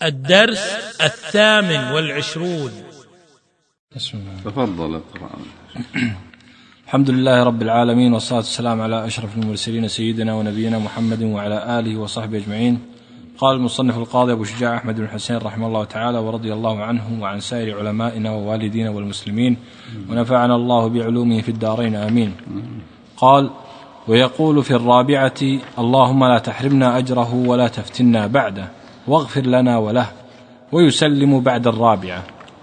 الدرس 28. تفضل. الحمد لله رب العالمين، والصلاة والسلام على أشرف المرسلين سيدنا ونبينا محمد وعلى آله وصحبه أجمعين. قال المصنف القاضي أبو شجاع أحمد بن حسين رحمه الله تعالى ورضي الله عنه وعن سائر علمائنا ووالدينا والمسلمين، ونفعنا الله بعلومه في الدارين آمين. قال: ويقول في الرابعة: اللهم لا تحرمنا أجره ولا تفتنا بعده واغفر لنا وله. ويسلم بعد الرابعة.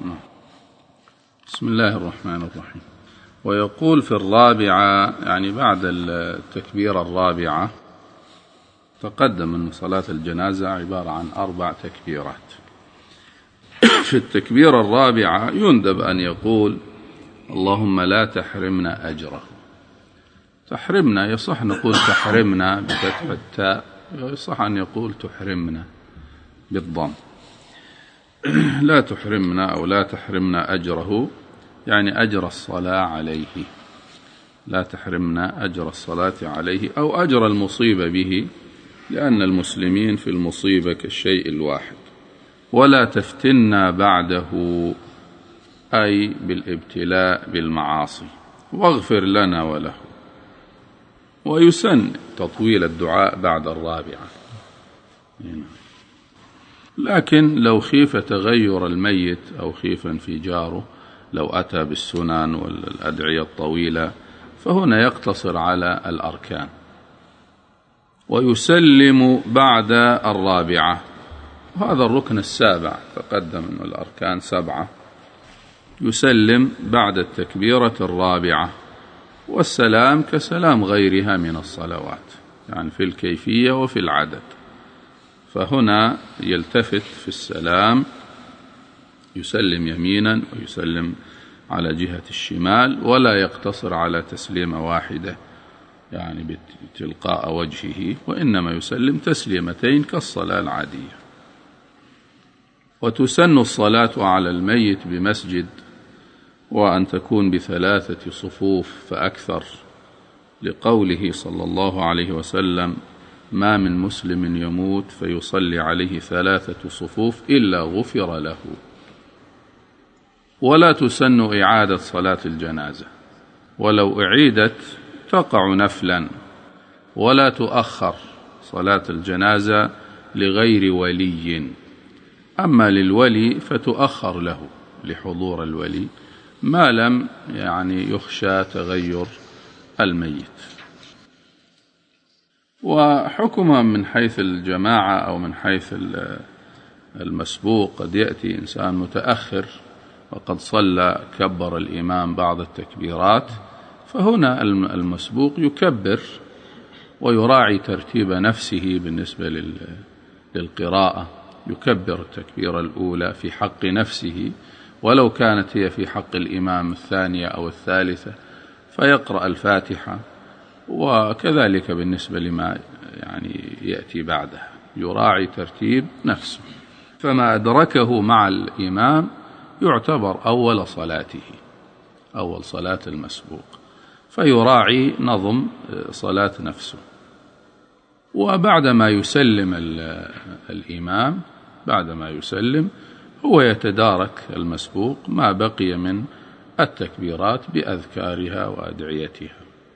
بسم الله الرحمن الرحيم. ويقول في الرابعة يعني بعد التكبيرة الرابعة. تقدم أن صلاة الجنازة عبارة عن 4 تكبيرات. في التكبيرة الرابعة يندب أن يقول: اللهم لا تحرمنا أجره. تحرمنا يصح نقول تحرمنا بفتح التاء، يصح أن يقول تحرمنا بالضم. لا تحرمنا أو لا تحرمنا أجره، يعني أجر الصلاة عليه. لا تحرمنا أجر الصلاة عليه أو أجر المصيبة به، لأن المسلمين في المصيبة كالشيء الواحد. ولا تفتنا بعده، أي بالابتلاء بالمعاصي. واغفر لنا وله. ويسن تطويل الدعاء بعد الرابعة، لكن لو خيف تغير الميت أو خيف انفجاره، لو أتى بالسنن والأدعية الطويلة، فهنا يقتصر على الأركان. ويسلم بعد الرابعة، هذا الركن السابع. تقدم أن الأركان 7. يسلم بعد التكبيرة الرابعة، والسلام كسلام غيرها من الصلوات، يعني في الكيفية وفي العدد. فهنا يلتفت في السلام، يسلم يمينا ويسلم على جهة الشمال، ولا يقتصر على تسليمة واحدة يعني بتلقاء وجهه، وإنما يسلم تسليمتين كالصلاة العادية. وتسن الصلاة على الميت بمسجد، وأن تكون ب3 صفوف فأكثر، لقوله صلى الله عليه وسلم: ما من مسلم يموت فيصلي عليه 3 صفوف إلا غفر له. ولا تسن إعادة صلاة الجنازة، ولو أعيدت تقع نفلا. ولا تؤخر صلاة الجنازة لغير ولي، أما للولي فتؤخر له لحضور الولي، ما لم يعني يخشى تغير الميت. وحكما من حيث الجماعة أو من حيث المسبوق، قد يأتي إنسان متأخر وقد صلى كبر الإمام بعض التكبيرات، فهنا المسبوق يكبر ويراعي ترتيب نفسه بالنسبة للقراءة. يكبر التكبيرة الأولى في حق نفسه، ولو كانت هي في حق الإمام 2 أو 3، فيقرأ الفاتحة. وكذلك بالنسبة لما يعني يأتي بعدها، يراعي ترتيب نفسه. فما أدركه مع الإمام يعتبر أول صلاته، أول صلاة المسبوق، فيراعي نظم صلاة نفسه. وبعدما يسلم الإمام، بعدما يسلم هو يتدارك المسبوق ما بقي من التكبيرات بأذكارها وأدعيتها.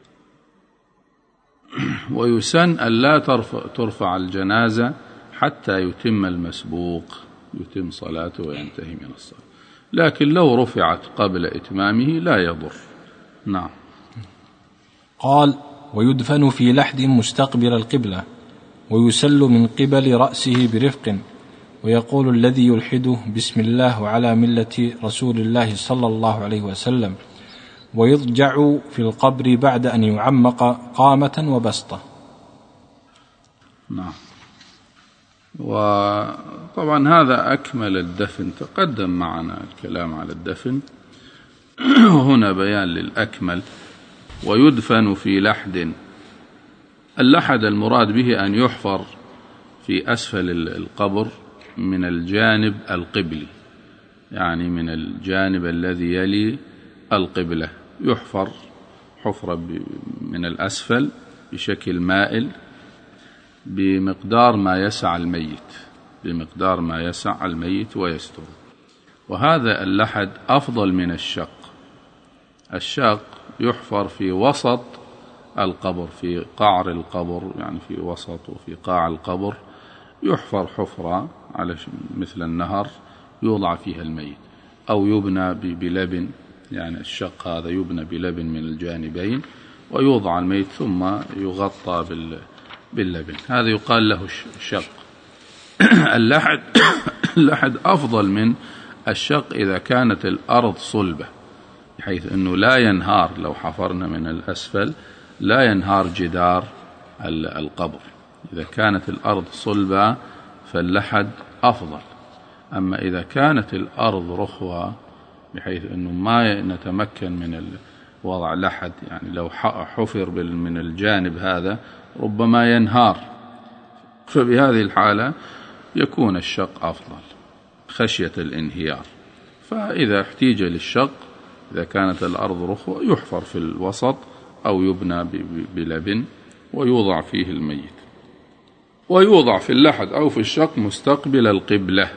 ويسن ألا ترفع الجنازة حتى يتم المسبوق، يتم صلاته وينتهي من الصلاة، لكن لو رفعت قبل إتمامه لا يضر. نعم. قال: ويدفن في لحد مستقبل القبلة، ويسل من قبل رأسه برفق، ويقول الذي يلحده: بسم الله وعلى ملة رسول الله صلى الله عليه وسلم. ويضجع في القبر بعد أن يعمق قامة وبسطة. نعم. وطبعا هذا أكمل الدفن. تقدم معنا الكلام على الدفن، وهنا بيان للأكمل. ويدفن في لحد. اللحد المراد به أن يحفر في أسفل القبر من الجانب القبلي، يعني من الجانب الذي يلي القبلة، يحفر حفرة من الأسفل بشكل مائل بمقدار ما يسع الميت، بمقدار ما يسع الميت ويستر. وهذا اللحد أفضل من الشق. الشق يحفر في وسط القبر، في قعر القبر، يعني في وسط وفي قاع القبر يحفر حفرة على مثل النهر يوضع فيها الميت، أو يبنى بلبن، يعني الشق هذا يبنى بلبن من الجانبين ويوضع الميت ثم يغطى باللبن، هذا يقال له الشق. اللحد أفضل من الشق إذا كانت الأرض صلبة، بحيث أنه لا ينهار، لو حفرنا من الأسفل لا ينهار جدار القبر. إذا كانت الأرض صلبة فاللحد أفضل. أما إذا كانت الأرض رخوة بحيث أنه ما نتمكن من وضع لحد، يعني لو حفر من الجانب هذا ربما ينهار، فبهذه الحالة يكون الشق أفضل خشية الانهيار. فإذا احتيج للشق إذا كانت الأرض رخوة يحفر في الوسط أو يبنى بلبن ويوضع فيه الميت، ويوضع في اللحد أو في الشق مستقبل القبلة.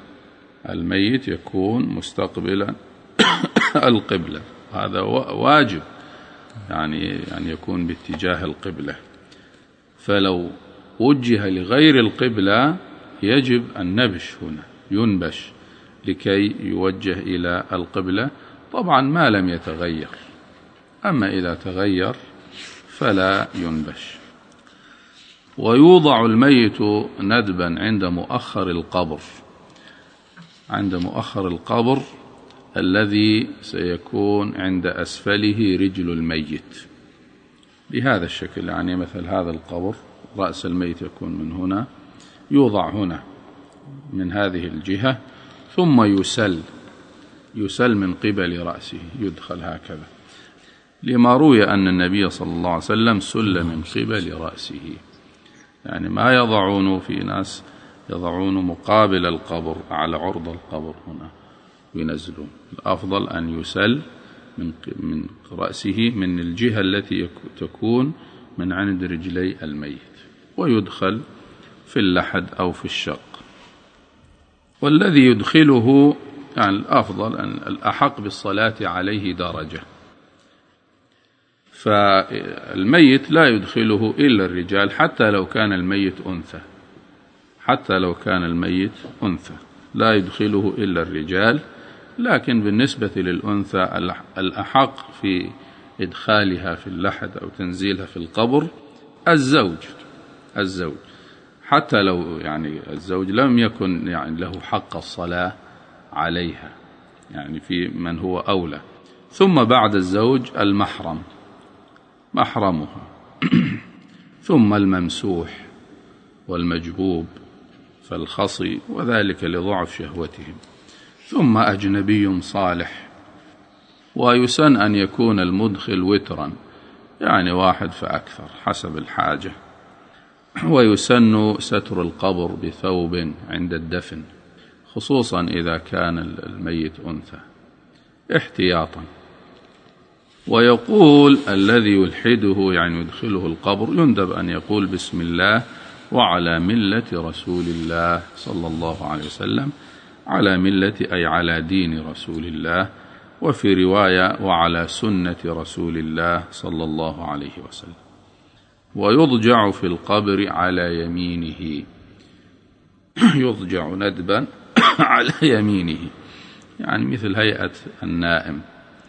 الميت يكون مستقبلا القبلة، هذا واجب، يعني يكون باتجاه القبلة. فلو وجه لغير القبلة يجب النبش هنا، ينبش لكي يوجه إلى القبلة، طبعا ما لم يتغير. أما إذا تغير فلا ينبش. ويوضع الميت ندبا عند مؤخر القبر، عند مؤخر القبر الذي سيكون عند أسفله رجل الميت، بهذا الشكل. يعني مثل هذا القبر رأس الميت يكون من هنا، يوضع هنا من هذه الجهة، ثم يسل من قبل رأسه، يدخل هكذا، لما روي أن النبي صلى الله عليه وسلم سل من قبل رأسه. يعني ما يضعون، في ناس يضعون مقابل القبر على عرض القبر هنا وينزلون. الأفضل أن يسل من رأسه من الجهة التي تكون من عند رجلي الميت، ويدخل في اللحد أو في الشق. والذي يدخله يعني الأفضل أن الأحق بالصلاة عليه درجة، فالميت لا يدخله إلا الرجال، حتى لو كان الميت أنثى، حتى لو كان الميت أنثى لا يدخله إلا الرجال. لكن بالنسبة للأنثى الأحق في إدخالها في اللحد أو تنزيلها في القبر الزوج، حتى لو يعني الزوج لم يكن يعني له حق الصلاة عليها، يعني في من هو أولى. ثم بعد الزوج المحرم، محرمها ثم الممسوح والمجبوب فالخصي، وذلك لضعف شهوتهم، ثم أجنبي صالح. ويسن أن يكون المدخل وترا، يعني واحد فأكثر حسب الحاجة. ويسن ستر القبر بثوب عند الدفن، خصوصا إذا كان الميت أنثى احتياطا. ويقول الذي يلحده يعني يدخله القبر يندب أن يقول بسم الله وعلى ملة رسول الله صلى الله عليه وسلم، على ملة أي على دين رسول الله، وفي رواية وعلى سنة رسول الله صلى الله عليه وسلم. ويضجع في القبر على يمينه، يضجع ندبا على يمينه، يعني مثل هيئة النائم.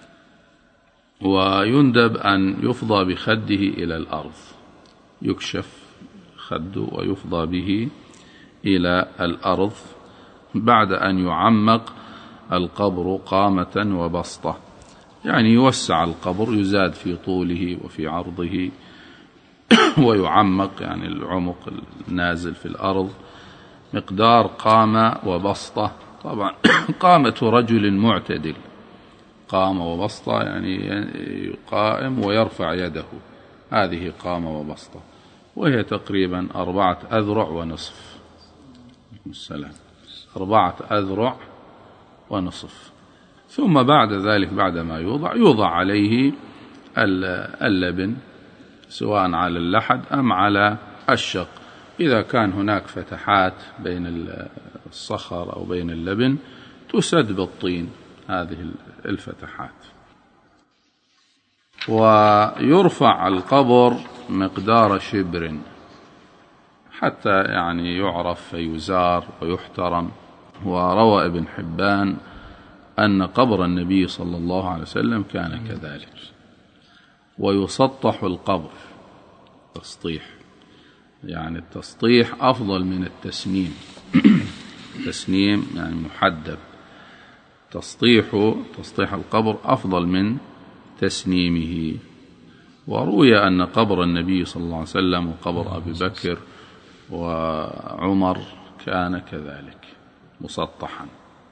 ويندب أن يفضى بخده إلى الأرض، يكشف خده ويفضى به إلى الأرض بعد أن يعمق القبر قامة وبسطة، يعني يوسع القبر، يزاد في طوله وفي عرضه ويعمق، يعني العمق النازل في الأرض مقدار قامة وبسطة. طبعا قامة رجل معتدل، قامة وبسطة يعني قائم ويرفع يده، هذه قامة وبسطة، وهي تقريبا 4 أذرع ونصف. السلام 4 أذرع ونصف. ثم بعد ذلك بعدما يوضع عليه اللبن، سواء على اللحد أم على الشق. إذا كان هناك فتحات بين الصخر أو بين اللبن تسد بالطين هذه الفتحات. ويرفع القبر مقدار شبر حتى يعني يعرف فيزار ويحترم. وروى ابن حبان أن قبر النبي صلى الله عليه وسلم كان كذلك. ويسطح القبر تسطيح، يعني التسطيح أفضل من التسنيم. التسنيم يعني محدب، تسطيح القبر أفضل من تسنيمه. وروي أن قبر النبي صلى الله عليه وسلم وقبر أبي بكر وعمر كان كذلك مسطحا.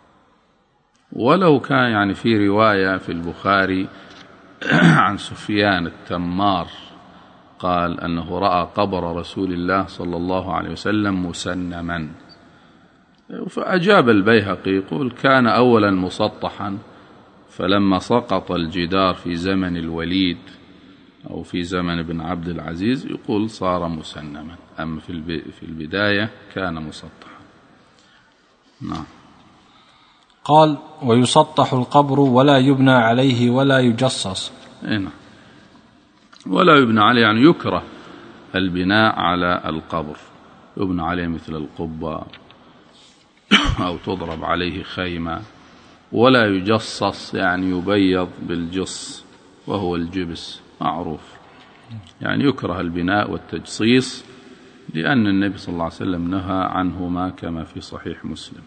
ولو كان يعني في رواية في البخاري عن سفيان التمار قال أنه رأى قبر رسول الله صلى الله عليه وسلم مسنما. فأجاب البيهقي يقول كان أولا مسطحا، فلما سقط الجدار في زمن الوليد أو في زمن ابن عبد العزيز يقول صار مسنما، أما في البداية كان مسطحا. نعم. قال ويسطح القبر ولا يبنى عليه ولا يجصص. نعم. ولا يبنى عليه يعني يكره البناء على القبر، يبنى عليه مثل القبة أو تضرب عليه خيمة. ولا يجصص يعني يبيض بالجص وهو الجبس معروف، يعني يكره البناء والتجصيص لأن النبي صلى الله عليه وسلم نهى عنهما كما في صحيح مسلم.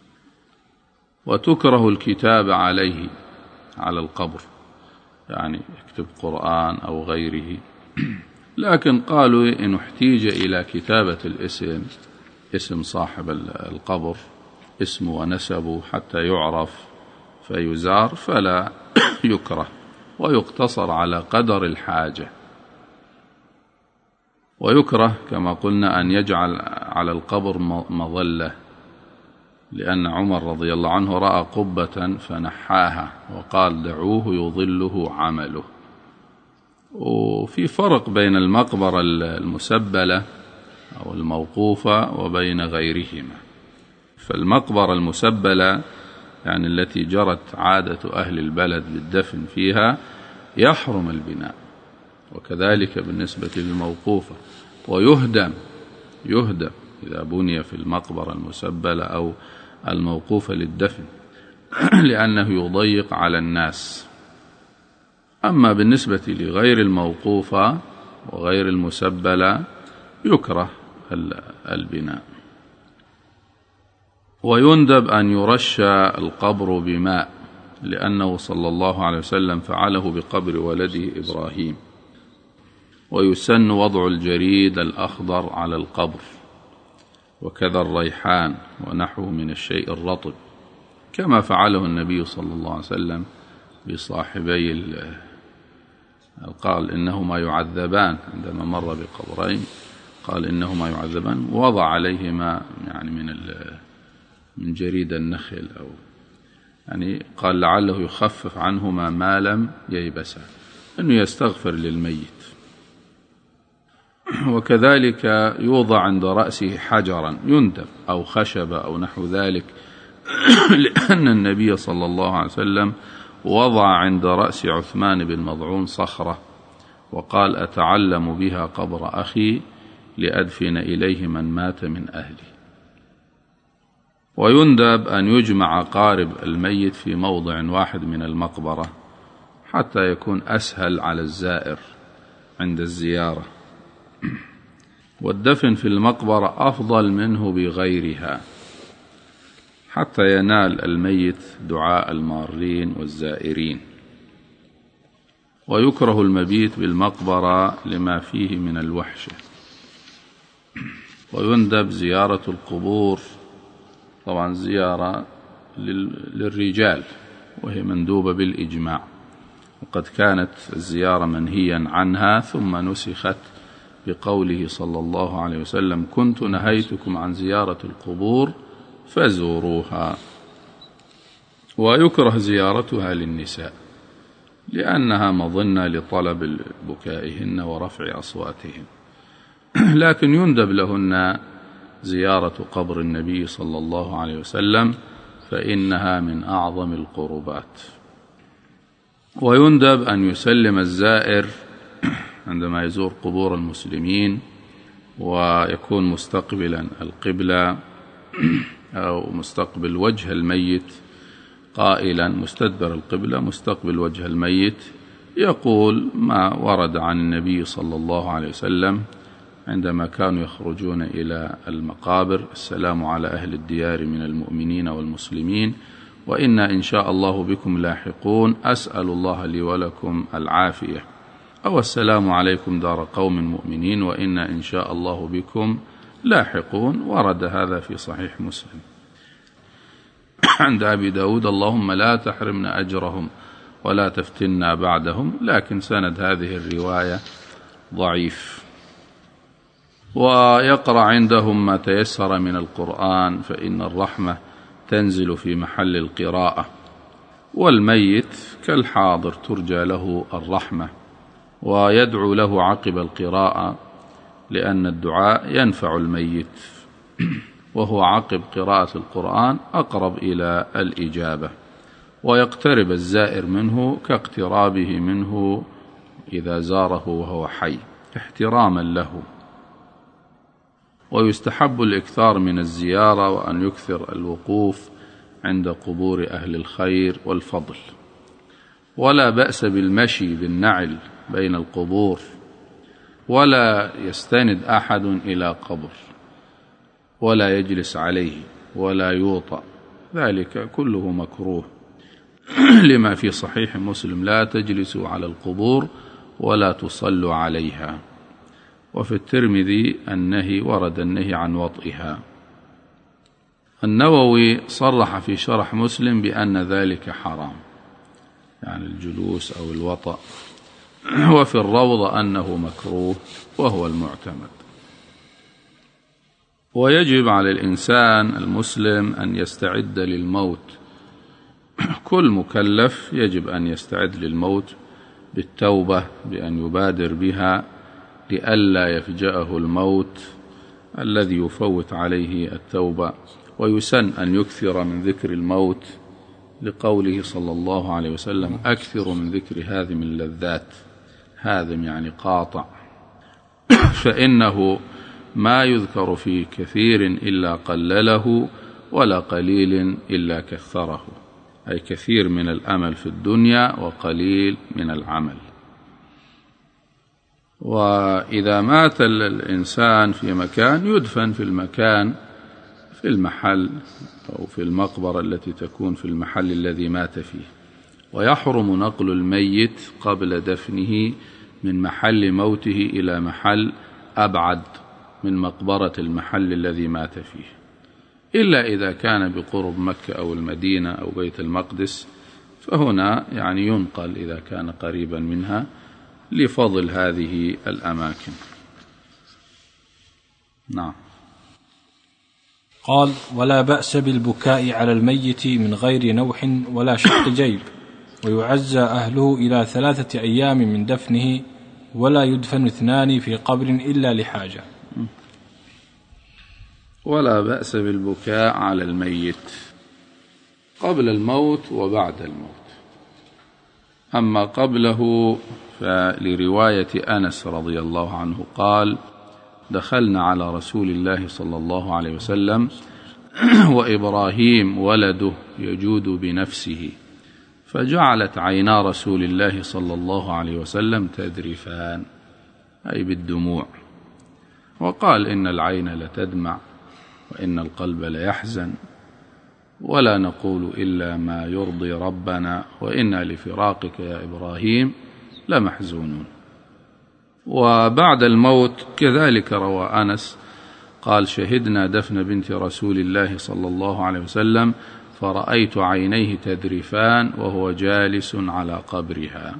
وتكره الكتاب عليه على القبر، يعني يكتب قرآن أو غيره. لكن قالوا إن احتيج إلى كتابة الاسم، اسم صاحب القبر، اسمه ونسبه حتى يعرف فيزار، فلا يكره، ويقتصر على قدر الحاجة. ويكره كما قلنا أن يجعل على القبر مظلة، لأن عمر رضي الله عنه رأى قبة فنحاها وقال دعوه يظله عمله. وفي فرق بين المقبرة المسبلة أو الموقوفة وبين غيرهما. فالمقبرة المسبلة يعني التي جرت عادة أهل البلد بالدفن فيها يحرم البناء، وكذلك بالنسبة للموقوفة. ويهدم إذا بني في المقبرة المسبلة أو الموقوفة للدفن لأنه يضيق على الناس. أما بالنسبة لغير الموقوفة وغير المسبلة يكره البناء. ويندب أن يرش القبر بماء، لأنه صلى الله عليه وسلم فعله بقبر ولده إبراهيم. ويسن وضع الجريد الأخضر على القبر، وكذا الريحان ونحوه من الشيء الرطب، كما فعله النبي صلى الله عليه وسلم بصاحبي قال إنهما يعذبان، عندما مر بقبرين قال إنهما يعذبان، وضع عليهما يعني من جريد النخل، أو يعني قال لعله يخفف عنهما ما لم ييبسا، أنه يستغفر للميت. وكذلك يوضع عند رأسه حجرا يندب أو خشبة أو نحو ذلك، لأن النبي صلى الله عليه وسلم وضع عند رأس عثمان بن مضعون صخرة وقال أتعلم بها قبر أخي لأدفن إليه من مات من أهلي. ويندب أن يجمع قارب الميت في موضع واحد من المقبرة حتى يكون أسهل على الزائر عند الزيارة. والدفن في المقبرة أفضل منه بغيرها حتى ينال الميت دعاء المارين والزائرين. ويكره المبيت بالمقبرة لما فيه من الوحشة. ويندب زيارة القبور، طبعا زيارة للرجال وهي مندوبة بالإجماع، وقد كانت الزيارة منهيا عنها ثم نسخت بقوله صلى الله عليه وسلم كنت نهيتكم عن زيارة القبور فزوروها. ويكره زيارتها للنساء لأنها مظنة لطلب بكائهن ورفع أصواتهن. لكن يندب لهن زيارة قبر النبي صلى الله عليه وسلم، فإنها من أعظم القربات. ويندب أن يسلم الزائر عندما يزور قبور المسلمين ويكون مستقبلا القبلة أو مستقبل وجه الميت، قائلا مستدبر القبلة مستقبل وجه الميت، يقول ما ورد عن النبي صلى الله عليه وسلم عندما كانوا يخرجون إلى المقابر: السلام على أهل الديار من المؤمنين والمسلمين، وإنا إن شاء الله بكم لاحقون، أسأل الله لي ولكم العافية، أو السلام عليكم دار قوم مؤمنين، وإنا إن شاء الله بكم لاحقون. ورد هذا في صحيح مسلم. عند أبي داود: اللهم لا تحرمنا أجرهم ولا تفتنا بعدهم، لكن سند هذه الرواية ضعيف. ويقرأ عندهم ما تيسر من القرآن، فإن الرحمة تنزل في محل القراءة، والميت كالحاضر ترجى له الرحمة، ويدعو له عقب القراءة، لأن الدعاء ينفع الميت، وهو عقب قراءة القرآن أقرب إلى الإجابة، ويقترب الزائر منه كاقترابه منه إذا زاره وهو حي احتراما له. ويستحب الإكثار من الزيارة، وأن يكثر الوقوف عند قبور أهل الخير والفضل. ولا بأس بالمشي بالنعل بين القبور، ولا يستند أحد إلى قبر، ولا يجلس عليه، ولا يوطأ، ذلك كله مكروه، لما في صحيح مسلم: لا تجلسوا على القبور ولا تصلوا عليها. وفي الترمذي النهي، ورد النهي عن وطئها. النووي صرح في شرح مسلم بأن ذلك حرام، يعني الجلوس أو الوطأ. وفي الروضة أنه مكروه، وهو المعتمد. ويجب على الإنسان المسلم أن يستعد للموت. كل مكلف يجب أن يستعد للموت بالتوبة، بأن يبادر بها لئلا يفجأه الموت الذي يفوت عليه التوبة. ويسن أن يكثر من ذكر الموت، لقوله صلى الله عليه وسلم: أكثر من ذكر هاذم اللذات. هاذم يعني قاطع، فإنه ما يذكر في كثير إلا قلله، ولا قليل إلا كثره، أي كثير من الأمل في الدنيا وقليل من العمل. وإذا مات الإنسان في مكان، يدفن في المكان، في المحل أو في المقبرة التي تكون في المحل الذي مات فيه. ويحرم نقل الميت قبل دفنه من محل موته إلى محل أبعد من مقبرة المحل الذي مات فيه، إلا إذا كان بقرب مكة أو المدينة أو بيت المقدس، فهنا يعني ينقل إذا كان قريبا منها لفضل هذه الأماكن. نعم. قال: ولا بأس بالبكاء على الميت من غير نوح ولا شق جيب، ويعزى أهله إلى 3 أيام من دفنه، ولا يدفن 2 في قبر إلا لحاجة. ولا بأس بالبكاء على الميت قبل الموت وبعد الموت. أما قبله فلرواية أنس رضي الله عنه قال: دخلنا على رسول الله صلى الله عليه وسلم وإبراهيم ولده يجود بنفسه، فجعلت عينا رسول الله صلى الله عليه وسلم تذرفان، أي بالدموع. وقال: إن العين لتدمع وإن القلب ليحزن، ولا نقول إلا ما يرضي ربنا، وإنا لفراقك يا إبراهيم لمحزونون. وبعد الموت كذلك روى أنس قال: شهدنا دفن بنت رسول الله صلى الله عليه وسلم، فرأيت عينيه تذرفان وهو جالس على قبرها.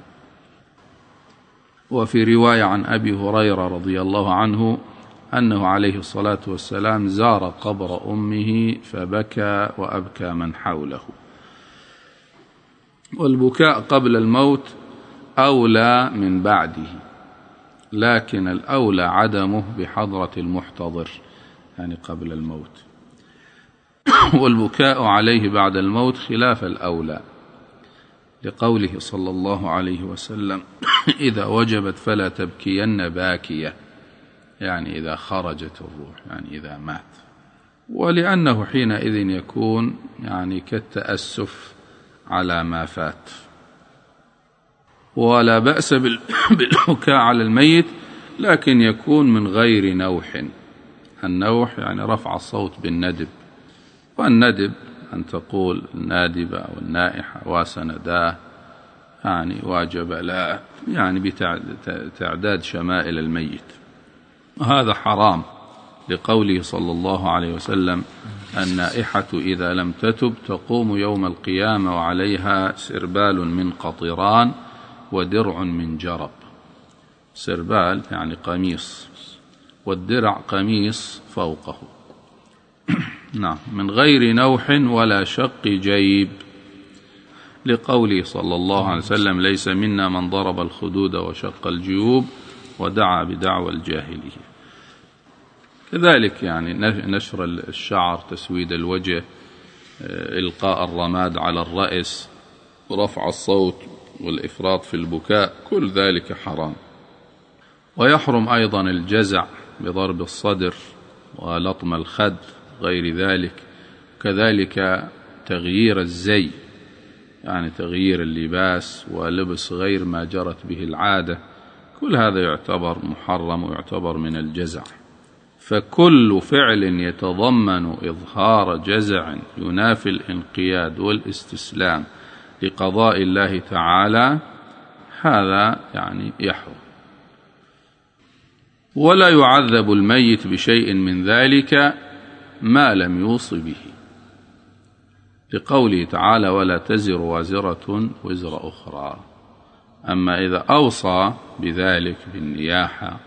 وفي رواية عن أبي هريرة رضي الله عنه أنه عليه الصلاة والسلام زار قبر أمه فبكى وأبكى من حوله. والبكاء قبل الموت أولى من بعده، لكن الأولى عدمه بحضرة المحتضر، يعني قبل الموت. والبكاء عليه بعد الموت خلاف الأولى، لقوله صلى الله عليه وسلم: إذا وجبت فلا تبكين باكية، يعني إذا خرجت الروح، يعني إذا مات. ولأنه حينئذ يكون يعني كالتأسف على ما فات. ولا بأس بالبكاء على الميت، لكن يكون من غير نوح. النوح يعني رفع الصوت بالندب، والندب أن تقول النادبة أو النائحة وسنداه، يعني واجب لا، يعني بتعداد شمائل الميت، وهذا حرام، لقوله صلى الله عليه وسلم: النائحة إذا لم تتب تقوم يوم القيامة وعليها سربال من قطران ودرع من جرب. سربال يعني قميص، والدرع قميص فوقه. نعم، من غير نوح ولا شق جيب، لقوله صلى الله عليه وسلم: ليس منا من ضرب الخدود وشق الجيوب ودعا بدعوى الجاهلية. كذلك يعني نشر الشعر، تسويد الوجه، إلقاء الرماد على الرأس، ورفع الصوت والإفراط في البكاء، كل ذلك حرام. ويحرم أيضا الجزع بضرب الصدر ولطم الخد غير ذلك. كذلك تغيير الزي، يعني تغيير اللباس ولبس غير ما جرت به العادة، كل هذا يعتبر محرم ويعتبر من الجزع. فكل فعل يتضمن إظهار جزع ينافي الانقياد والاستسلام لقضاء الله تعالى هذا يعني يحرم. ولا يعذب الميت بشيء من ذلك ما لم يوص به، لقوله تعالى: ولا تزر وازرة وزر أخرى. أما إذا أوصى بذلك بالنياحة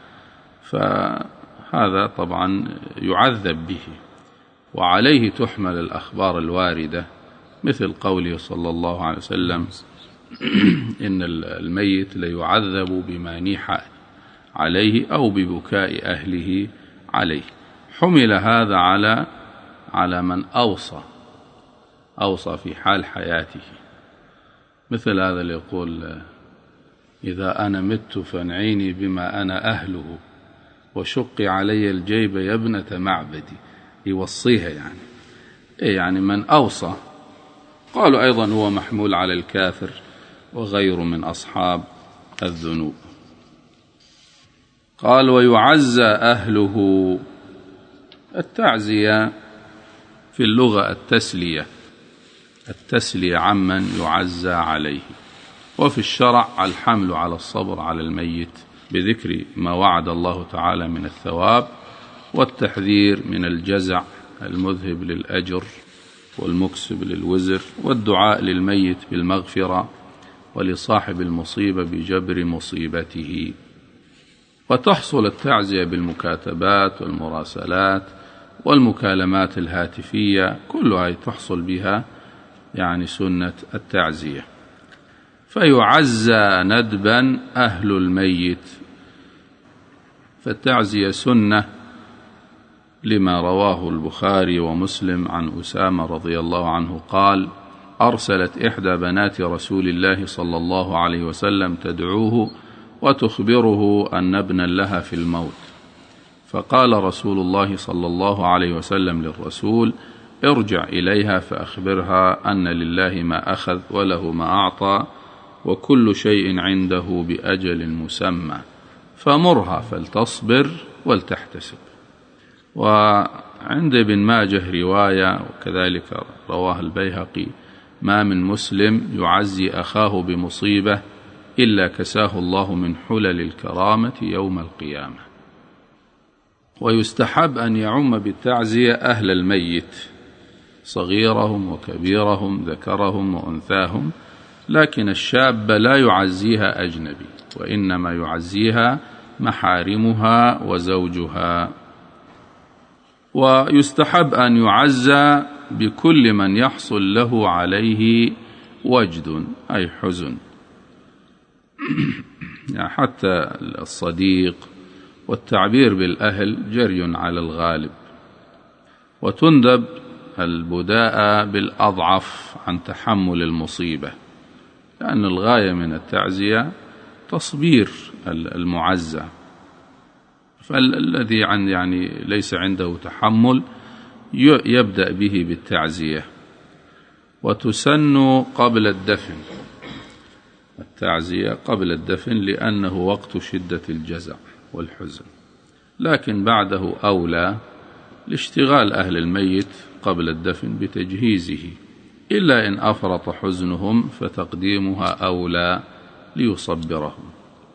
فهذا طبعا يعذب به، وعليه تحمل الأخبار الواردة، مثل قوله صلى الله عليه وسلم: إن الميت ليعذب بما نيح عليه أو ببكاء أهله عليه. حمل هذا على من أوصى في حال حياته، مثل هذا اللي يقول: إذا أنا مت فانعيني بما أنا أهله وشق علي الجيب يا ابنة معبدي، يوصيها يعني من أوصى. قالوا أيضا هو محمول على الكافر وغير من أصحاب الذنوب. قال: ويعزى أهله. التعزية في اللغة التسلية عمن يعزى عليه، وفي الشرع الحمل على الصبر على الميت بذكر ما وعد الله تعالى من الثواب، والتحذير من الجزع المذهب للأجر والمكسب للوزر، والدعاء للميت بالمغفرة، ولصاحب المصيبة بجبر مصيبته. وتحصل التعزية بالمكاتبات والمراسلات والمكالمات الهاتفية، كلها تحصل بها يعني سنة التعزية. فيعزى ندبا أهل الميت، فالتعزية سنة، لما رواه البخاري ومسلم عن أسامة رضي الله عنه قال: أرسلت إحدى بنات رسول الله صلى الله عليه وسلم تدعوه وتخبره أن ابنا لها في الموت، فقال رسول الله صلى الله عليه وسلم للرسول: ارجع إليها فأخبرها أن لله ما أخذ وله ما أعطى وكل شيء عنده بأجل مسمى، فمرها فلتصبر ولتحتسب. وعند ابن ماجه رواية، وكذلك رواه البيهقي: ما من مسلم يعزي أخاه بمصيبة إلا كساه الله من حلل الكرامة يوم القيامة. ويستحب أن يعم بالتعزية أهل الميت، صغيرهم وكبيرهم، ذكرهم وأنثاهم، لكن الشاب لا يعزيها أجنبي، وإنما يعزيها محارمها وزوجها. ويستحب أن يعزى بكل من يحصل له عليه وجد أي حزن. يعني حتى الصديق والتعبير بالأهل جري على الغالب، وتندب البداء بالأضعف عن تحمل المصيبة، لأن الغاية من التعزية تصبير المعزى، فالذي يعني ليس عنده تحمل يبدأ به بالتعزية. وتسن قبل الدفن، التعزية قبل الدفن لأنه وقت شدة الجزع والحزن، لكن بعده أولى لاشتغال أهل الميت قبل الدفن بتجهيزه، إلا إن أفرط حزنهم فتقديمها أولى ليصبرهم.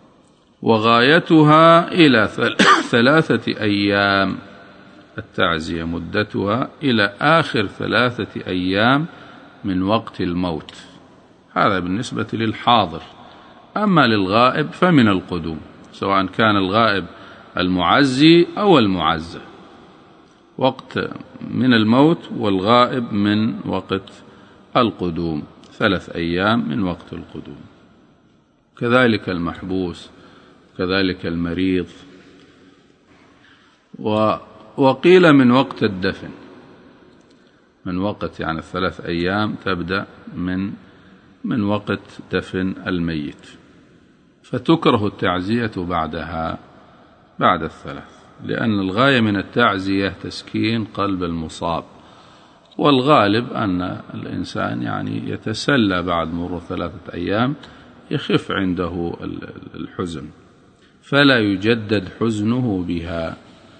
وغايتها إلى 3 أيام، التعزية مدتها إلى آخر 3 أيام من وقت الموت، هذا بالنسبة للحاضر. أما للغائب فمن القدوم، سواء كان الغائب المعزي أو المعزى، وقت من الموت، والغائب من وقت القدوم 3 أيام من وقت القدوم. كذلك المحبوس، كذلك المريض. وقيل من وقت الدفن، من وقت يعني 3 أيام تبدأ من وقت دفن الميت، فتكره التعزية بعدها بعد 3، لأن الغاية من التعزية تسكين قلب المصاب، والغالب أن الإنسان يعني يتسلى بعد مرور 3 أيام، يخف عنده الحزن فلا يجدد حزنه بها.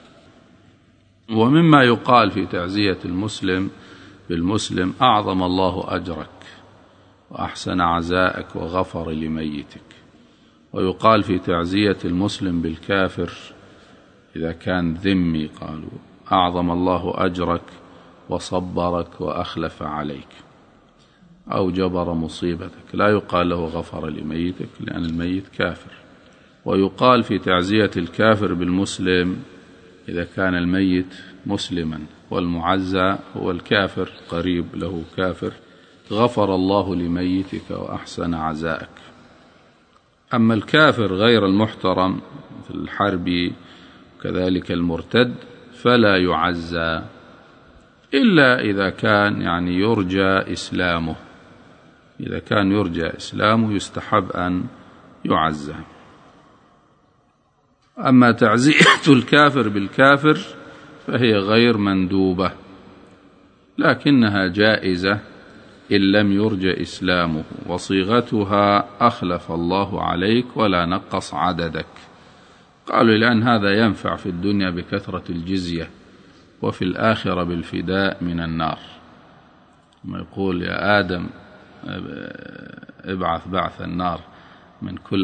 ومما يقال في تعزية المسلم بالمسلم: أعظم الله أجرك وأحسن عزاءك وغفر لميتك. ويقال في تعزية المسلم بالكافر إذا كان ذمي: قالوا: أعظم الله أجرك وصبرك وأخلف عليك، أو جبر مصيبتك. لا يقال له غفر لميتك لأن الميت كافر. ويقال في تعزية الكافر بالمسلم إذا كان الميت مسلما والمعزى هو الكافر قريب له كافر: غفر الله لميتك وأحسن عزاءك. أما الكافر غير المحترم مثل الحربي كذلك المرتد فلا يعزى إلا إذا كان يعني يرجى إسلامه، إذا كان يرجى إسلامه يستحب أن يعزى. أما تعزية الكافر بالكافر فهي غير مندوبة، لكنها جائزة إن لم يرجى إسلامه، وصيغتها: أخلف الله عليك ولا نقص عددك. قالوا: لأن هذا ينفع في الدنيا بكثرة الجزية، وفي الآخرة بالفداء من النار. ما يقول: يا آدم ابعث بعث النار من كل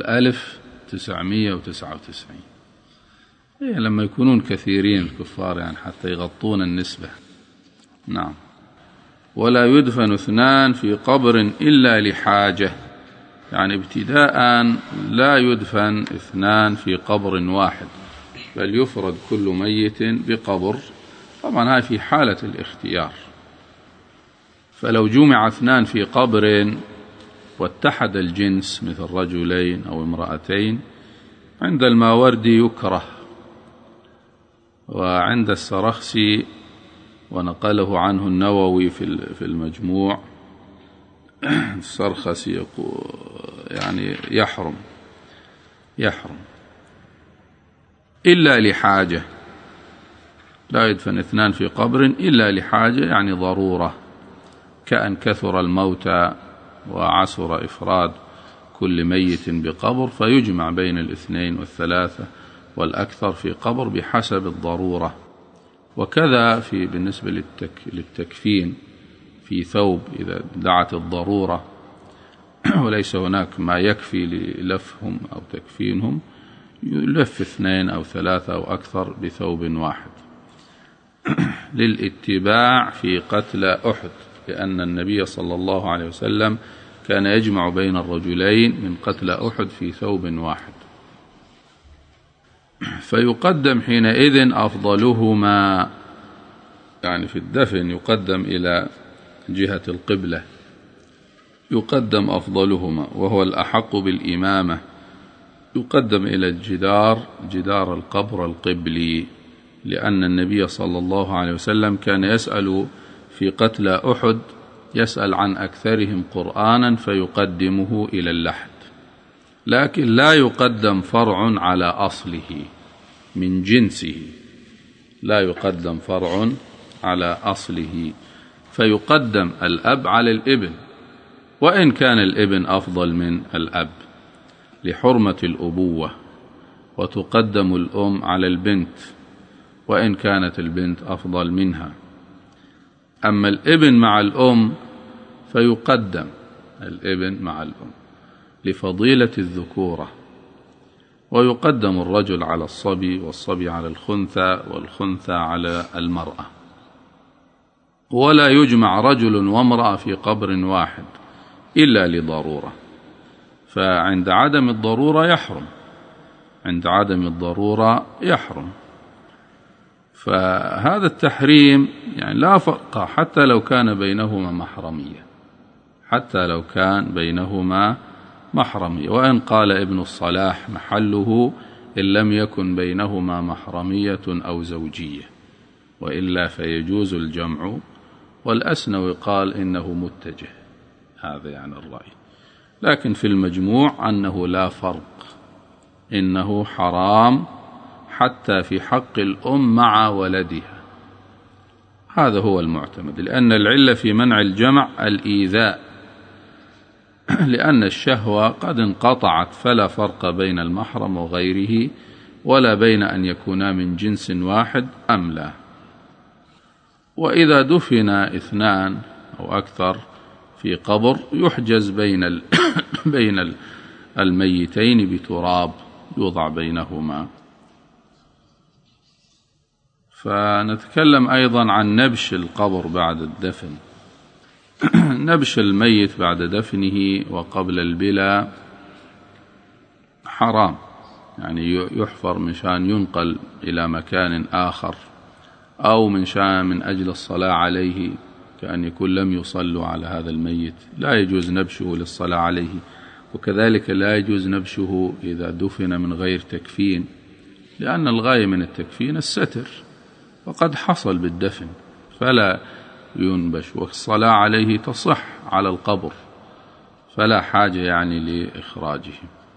1999. لما يكونون كثيرين الكفار يعني حتى يغطون النسبة. نعم. ولا يدفن 2 في قبر إلا لحاجة، يعني ابتداء لا يدفن 2 في قبر واحد، بل يفرد كل ميت بقبر. طبعا هاي في حالة الاختيار، فلو جمع 2 في قبر واتحد الجنس مثل رجلين أو امرأتين عند الماوردي يكره، وعند السرخسي ونقله عنه النووي في المجموع السرخسي يعني يحرم إلا لحاجة. لا يدفن 2 في قبر إلا لحاجة، يعني ضرورة، كأن كثر الموتى وعسر إفراد كل ميت بقبر، فيجمع بين 2 و3 والأكثر في قبر بحسب الضرورة. وكذا بالنسبة للتكفين في ثوب، إذا دعت الضرورة وليس هناك ما يكفي للفهم أو تكفينهم، يلف 2 أو 3 أو أكثر بثوب واحد. للاتباع في قتل أحد، لأن النبي صلى الله عليه وسلم كان يجمع بين الرجلين من قتل أحد في ثوب واحد. فيقدم حينئذ أفضلهما، يعني في الدفن يقدم إلى جهة القبلة، يقدم أفضلهما وهو الأحق بالإمامة، يقدم إلى جدار القبر القبلي، لأن النبي صلى الله عليه وسلم كان يسأل في قتلى أحد، يسأل عن أكثرهم قرآنا فيقدمه إلى اللحد، لكن لا يقدم فرع على أصله من جنسه، لا يقدم فرع على أصله، فيقدم الأب على الابن، وإن كان الابن أفضل من الأب لحرمة الأبوة، وتقدم الأم على البنت وإن كانت البنت أفضل منها. أما الابن مع الأم فيقدم الابن مع الأم لفضيلة الذكورة، ويقدم الرجل على الصبي، والصبي على الخنثى، والخنثى على المرأة. ولا يجمع رجل وامرأة في قبر واحد إلا لضرورة، فعند عدم الضرورة يحرم، عند عدم الضرورة يحرم. فهذا التحريم يعني لا فرق حتى لو كان بينهما محرمية، حتى لو كان بينهما محرمية. وإن قال ابن الصلاح محله إن لم يكن بينهما محرمية أو زوجية، وإلا فيجوز الجمع. والأسنوي قال إنه متجه، هذا يعني الرأي، لكن في المجموع أنه لا فرق، إنه حرام حتى في حق الأم مع ولدها، هذا هو المعتمد، لأن العلة في منع الجمع الإيذاء، لأن الشهوة قد انقطعت، فلا فرق بين المحرم وغيره، ولا بين أن يكونا من جنس واحد أم لا. وإذا دفن اثنان أو أكثر في قبر يحجز بين الميتين بتراب يوضع بينهما. فنتكلم أيضا عن نبش القبر بعد الدفن. نبش الميت بعد دفنه وقبل البلا حرام، يعني يحفر مشان ينقل إلى مكان آخر، أو من أجل الصلاة عليه، كأن يكون لم يصلوا على هذا الميت، لا يجوز نبشه للصلاة عليه. وكذلك لا يجوز نبشه إذا دفن من غير تكفين، لأن الغاية من التكفين الستر، وقد حصل بالدفن فلا ينبش، والصلاة عليه تصح على القبر، فلا حاجة يعني لإخراجه.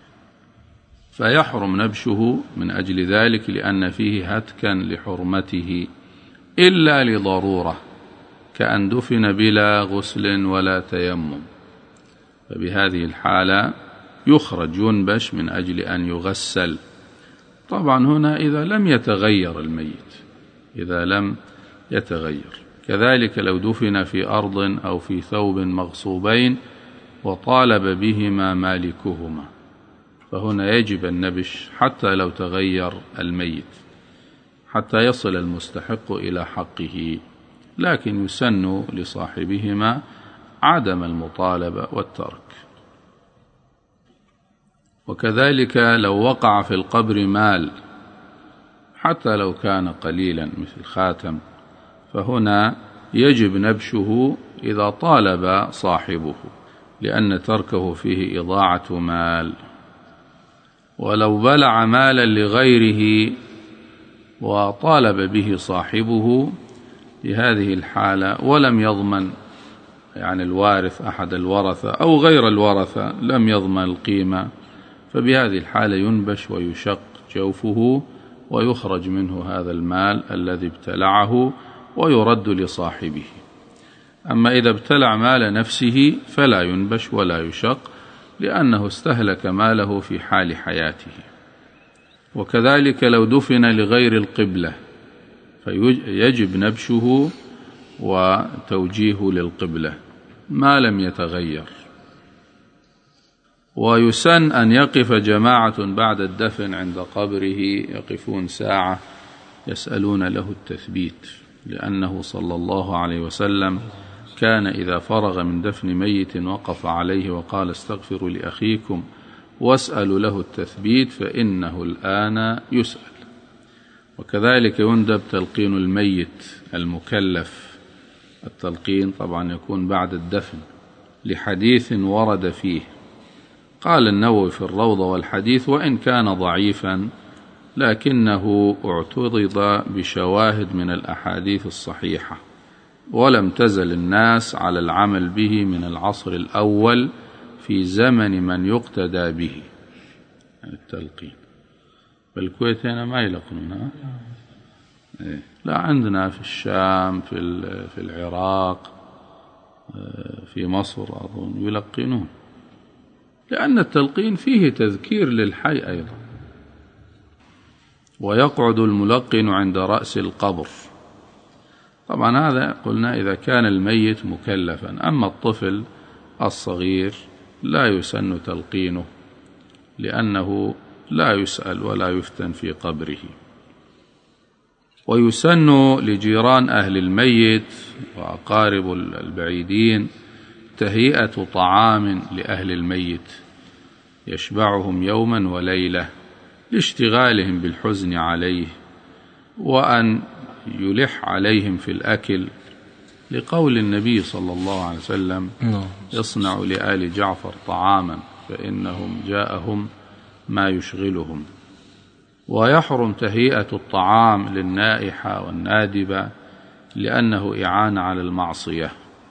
فيحرم نبشه من أجل ذلك، لأن فيه هتكا لحرمته إلا لضرورة، كأن دفن بلا غسل ولا تيمم، فبهذه الحالة يخرج ينبش من أجل أن يغسل. طبعا هنا إذا لم يتغير الميت، إذا لم يتغير. كذلك لو دفن في أرض أو في ثوب مغصوبين وطالب بهما مالكهما، فهنا يجب النبش حتى لو تغير الميت، حتى يصل المستحق إلى حقه، لكن يسن لصاحبهما عدم المطالبة والترك. وكذلك لو وقع في القبر مال حتى لو كان قليلا مثل خاتم، فهنا يجب نبشه إذا طالب صاحبه، لأن تركه فيه إضاعة مال. ولو بلع مالا لغيره وطالب به صاحبه في هذه الحالة ولم يضمن، يعني الوارث أحد الورثة أو غير الورثة لم يضمن القيمة، فبهذه الحالة ينبش ويشق جوفه ويخرج منه هذا المال الذي ابتلعه ويرد لصاحبه. أما إذا ابتلع مال نفسه فلا ينبش ولا يشق، لأنه استهلك ماله في حال حياته. وكذلك لو دفن لغير القبلة فيجب نبشه وتوجيهه للقبلة ما لم يتغير. ويسن أن يقف جماعة بعد الدفن عند قبره، يقفون ساعة يسألون له التثبيت، لأنه صلى الله عليه وسلم كان إذا فرغ من دفن ميت وقف عليه وقال استغفروا لأخيكم واسألوا له التثبيت فإنه الآن يسأل. وكذلك يندب تلقين الميت المكلف، التلقين طبعا يكون بعد الدفن لحديث ورد فيه، قال النووي في الروضة: والحديث وإن كان ضعيفا لكنه اعتضد بشواهد من الأحاديث الصحيحة، ولم تزل الناس على العمل به من العصر الأول في زمن من يقتدى به، يعني التلقين. بالكويت هنا ما يلقنونها، لا عندنا في الشام، في العراق، في مصر أظن يلقنون، لأن التلقين فيه تذكير للحي أيضا. ويقعد الملقن عند رأس القبر. طبعا هذا قلنا إذا كان الميت مكلفا، أما الطفل الصغير لا يسن تلقينه لأنه لا يسأل ولا يفتن في قبره. ويسن لجيران أهل الميت وأقارب البعيدين تهيئة طعام لأهل الميت يشبعهم يوما وليلة لاشتغالهم بالحزن عليه، وأن يلح عليهم في الأكل، لقول النبي صلى الله عليه وسلم: اصنعوا لآل جعفر طعاما فإنهم جاءهم ما يشغلهم. ويحرم تهيئة الطعام للنائحة والنادبة لأنه إعانة على المعصية.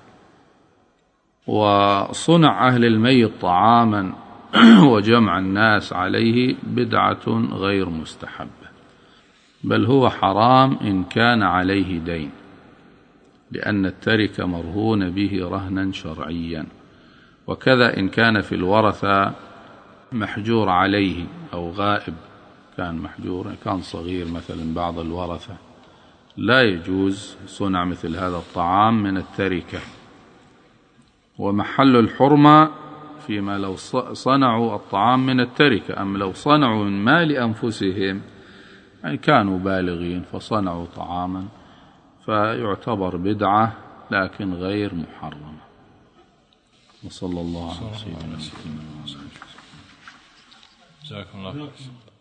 وصنع أهل الميت طعاما وجمع الناس عليه بدعة غير مستحبة، بل هو حرام إن كان عليه دين، لأن التركة مرهون به رهنا شرعيا. وكذا إن كان في الورثة محجور عليه أو غائب، كان محجور، كان صغير مثلا بعض الورثة، لا يجوز صنع مثل هذا الطعام من التركة. ومحل الحرمة فيما لو صنعوا الطعام من التركة. أم لو صنعوا من مال أنفسهم، يعني كانوا بالغين فصنعوا طعاما، فيعتبر بدعة لكن غير محرمة. وصلى الله على سيدنا محمد. جزاكم الله خير.